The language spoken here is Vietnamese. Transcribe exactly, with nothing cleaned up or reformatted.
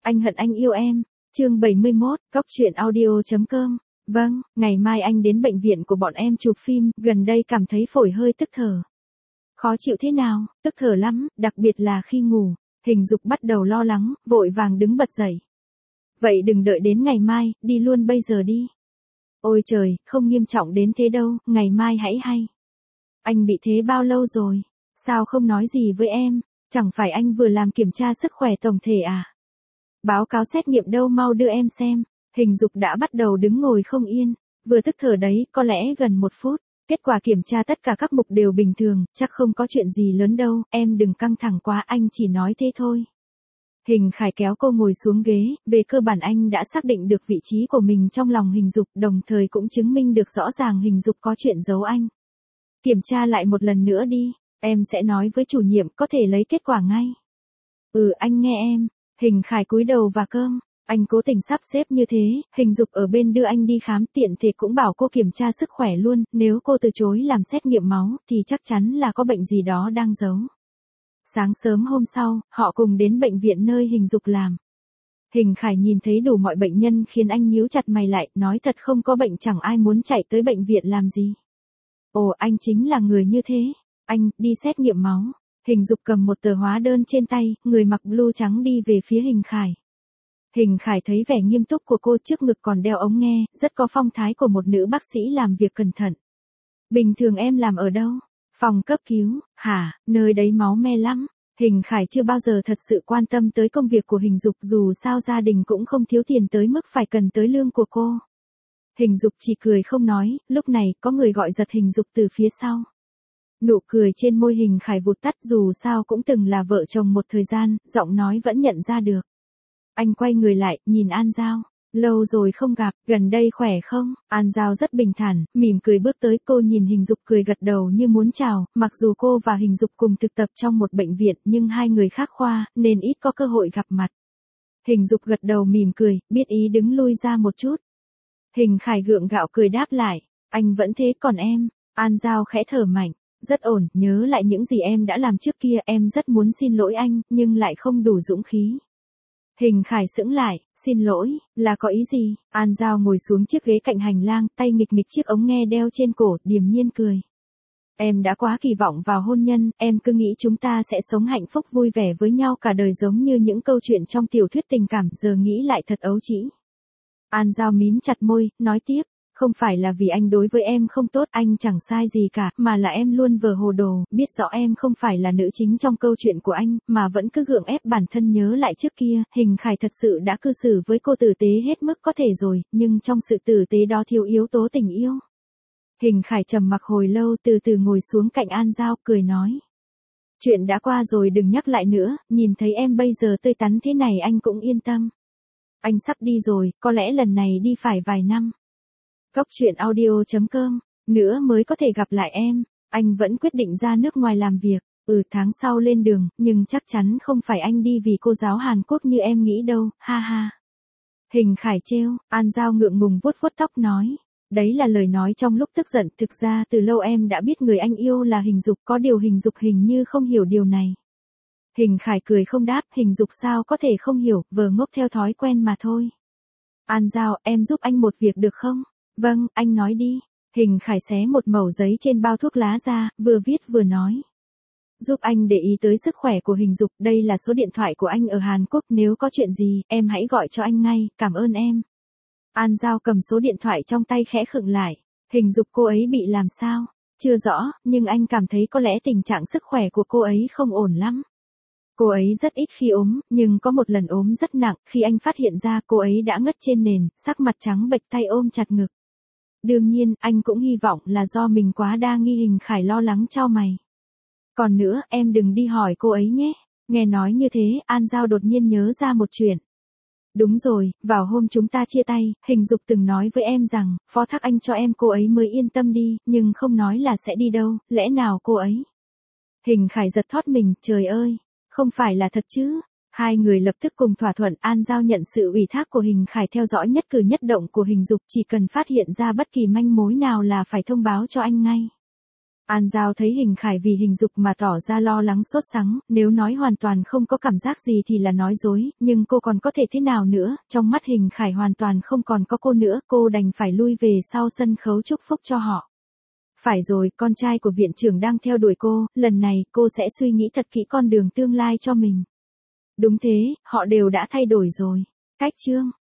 Anh hận anh yêu em. Chương bảy mươi mốt, Cóc truyện audio chấm com. Vâng, ngày mai anh đến bệnh viện của bọn em chụp phim, gần đây cảm thấy phổi hơi tức thở. Khó chịu thế nào? Tức thở lắm, đặc biệt là khi ngủ. Hình Dục bắt đầu lo lắng, vội vàng đứng bật dậy. Vậy đừng đợi đến ngày mai, đi luôn bây giờ đi. Ôi trời, không nghiêm trọng đến thế đâu, ngày mai hãy hay. Anh bị thế bao lâu rồi? Sao không nói gì với em? Chẳng phải anh vừa làm kiểm tra sức khỏe tổng thể à? Báo cáo xét nghiệm đâu, mau đưa em xem. Hình Dục đã bắt đầu đứng ngồi không yên, vừa tức thở đấy, có lẽ gần một phút. Kết quả kiểm tra tất cả các mục đều bình thường, chắc không có chuyện gì lớn đâu, em đừng căng thẳng quá, anh chỉ nói thế thôi. Hình Khải kéo cô ngồi xuống ghế, về cơ bản anh đã xác định được vị trí của mình trong lòng Hình Dục, đồng thời cũng chứng minh được rõ ràng Hình Dục có chuyện giấu anh. Kiểm tra lại một lần nữa đi, em sẽ nói với chủ nhiệm, có thể lấy kết quả ngay. Ừ, anh nghe em. Hình Khải cúi đầu và cơm. Anh cố tình sắp xếp như thế, Hình Dục ở bên đưa anh đi khám, tiện thể cũng bảo cô kiểm tra sức khỏe luôn, nếu cô từ chối làm xét nghiệm máu, thì chắc chắn là có bệnh gì đó đang giấu. Sáng sớm hôm sau, họ cùng đến bệnh viện nơi Hình Dục làm. Hình Khải nhìn thấy đủ mọi bệnh nhân khiến anh nhíu chặt mày lại, nói thật không có bệnh chẳng ai muốn chạy tới bệnh viện làm gì. Ồ, anh chính là người như thế. Anh, đi xét nghiệm máu. Hình Dục cầm một tờ hóa đơn trên tay, người mặc blue trắng đi về phía Hình Khải. Hình Khải thấy vẻ nghiêm túc của cô, trước ngực còn đeo ống nghe, rất có phong thái của một nữ bác sĩ làm việc cẩn thận. Bình thường em làm ở đâu? Phòng cấp cứu, hả, nơi đấy máu me lắm. Hình Khải chưa bao giờ thật sự quan tâm tới công việc của Hình Dục, dù sao gia đình cũng không thiếu tiền tới mức phải cần tới lương của cô. Hình Dục chỉ cười không nói, lúc này có người gọi giật Hình Dục từ phía sau. Nụ cười trên môi Hình Khải vụt tắt, dù sao cũng từng là vợ chồng một thời gian, giọng nói vẫn nhận ra được. Anh quay người lại, nhìn An Giao. Lâu rồi không gặp, gần đây khỏe không? An Giao rất bình thản, mỉm cười bước tới, cô nhìn Hình Dục cười gật đầu như muốn chào, mặc dù cô và Hình Dục cùng thực tập trong một bệnh viện nhưng hai người khác khoa, nên ít có cơ hội gặp mặt. Hình Dục gật đầu mỉm cười, biết ý đứng lui ra một chút. Hình Khải gượng gạo cười đáp lại, anh vẫn thế, còn em? An Giao khẽ thở mạnh, rất ổn, nhớ lại những gì em đã làm trước kia, em rất muốn xin lỗi anh, nhưng lại không đủ dũng khí. Hình Khải sững lại, xin lỗi, là có ý gì? An Giao ngồi xuống chiếc ghế cạnh hành lang, tay nghịch nghịch chiếc ống nghe đeo trên cổ, điềm nhiên cười. Em đã quá kỳ vọng vào hôn nhân, em cứ nghĩ chúng ta sẽ sống hạnh phúc vui vẻ với nhau cả đời giống như những câu chuyện trong tiểu thuyết tình cảm, giờ nghĩ lại thật ấu trĩ. An Giao mím chặt môi, nói tiếp. Không phải là vì anh đối với em không tốt, anh chẳng sai gì cả, mà là em luôn vờ hồ đồ, biết rõ em không phải là nữ chính trong câu chuyện của anh, mà vẫn cứ gượng ép bản thân nhớ lại trước kia. Hình Khải thật sự đã cư xử với cô tử tế hết mức có thể rồi, nhưng trong sự tử tế đó thiếu yếu tố tình yêu. Hình Khải trầm mặc hồi lâu, từ từ ngồi xuống cạnh An Giao, cười nói. Chuyện đã qua rồi đừng nhắc lại nữa, nhìn thấy em bây giờ tươi tắn thế này anh cũng yên tâm. Anh sắp đi rồi, có lẽ lần này đi phải vài năm. Cóc truyện audio chấm com, nữa mới có thể gặp lại em. Anh vẫn quyết định ra nước ngoài làm việc, ừ tháng sau lên đường, nhưng chắc chắn không phải anh đi vì cô giáo Hàn Quốc như em nghĩ đâu, ha ha. Hình Khải trêu, An Giao ngượng ngùng vuốt vuốt tóc nói. Đấy là lời nói trong lúc tức giận, thực ra từ lâu em đã biết người anh yêu là Hình Dục, có điều Hình Dục hình như không hiểu điều này. Hình Khải cười không đáp, Hình Dục sao có thể không hiểu, vờ ngốc theo thói quen mà thôi. An Giao, em giúp anh một việc được không? Vâng, anh nói đi. Hình Khải xé một mẩu giấy trên bao thuốc lá ra, vừa viết vừa nói. Giúp anh để ý tới sức khỏe của Hình Dục, đây là số điện thoại của anh ở Hàn Quốc, nếu có chuyện gì, em hãy gọi cho anh ngay, cảm ơn em. An Giao cầm số điện thoại trong tay khẽ khựng lại. Hình Dục cô ấy bị làm sao? Chưa rõ, nhưng anh cảm thấy có lẽ tình trạng sức khỏe của cô ấy không ổn lắm. Cô ấy rất ít khi ốm, nhưng có một lần ốm rất nặng, khi anh phát hiện ra cô ấy đã ngất trên nền, sắc mặt trắng bệch, tay ôm chặt ngực. Đương nhiên, anh cũng hy vọng là do mình quá đa nghi. Hình Khải lo lắng chau mày. Còn nữa, em đừng đi hỏi cô ấy nhé. Nghe nói như thế, An Giao đột nhiên nhớ ra một chuyện. Đúng rồi, vào hôm chúng ta chia tay, Hình Dục từng nói với em rằng, phó thác anh cho em cô ấy mới yên tâm đi, nhưng không nói là sẽ đi đâu, lẽ nào cô ấy? Hình Khải giật thót mình, trời ơi, không phải là thật chứ? Hai người lập tức cùng thỏa thuận, An Giao nhận sự ủy thác của Hình Khải theo dõi nhất cử nhất động của Hình Dục, chỉ cần phát hiện ra bất kỳ manh mối nào là phải thông báo cho anh ngay. An Giao thấy Hình Khải vì Hình Dục mà tỏ ra lo lắng sốt sắng, nếu nói hoàn toàn không có cảm giác gì thì là nói dối, nhưng cô còn có thể thế nào nữa, trong mắt Hình Khải hoàn toàn không còn có cô nữa, cô đành phải lui về sau sân khấu chúc phúc cho họ. Phải rồi, con trai của viện trưởng đang theo đuổi cô, lần này cô sẽ suy nghĩ thật kỹ con đường tương lai cho mình. Đúng thế, họ đều đã thay đổi rồi. Cách chương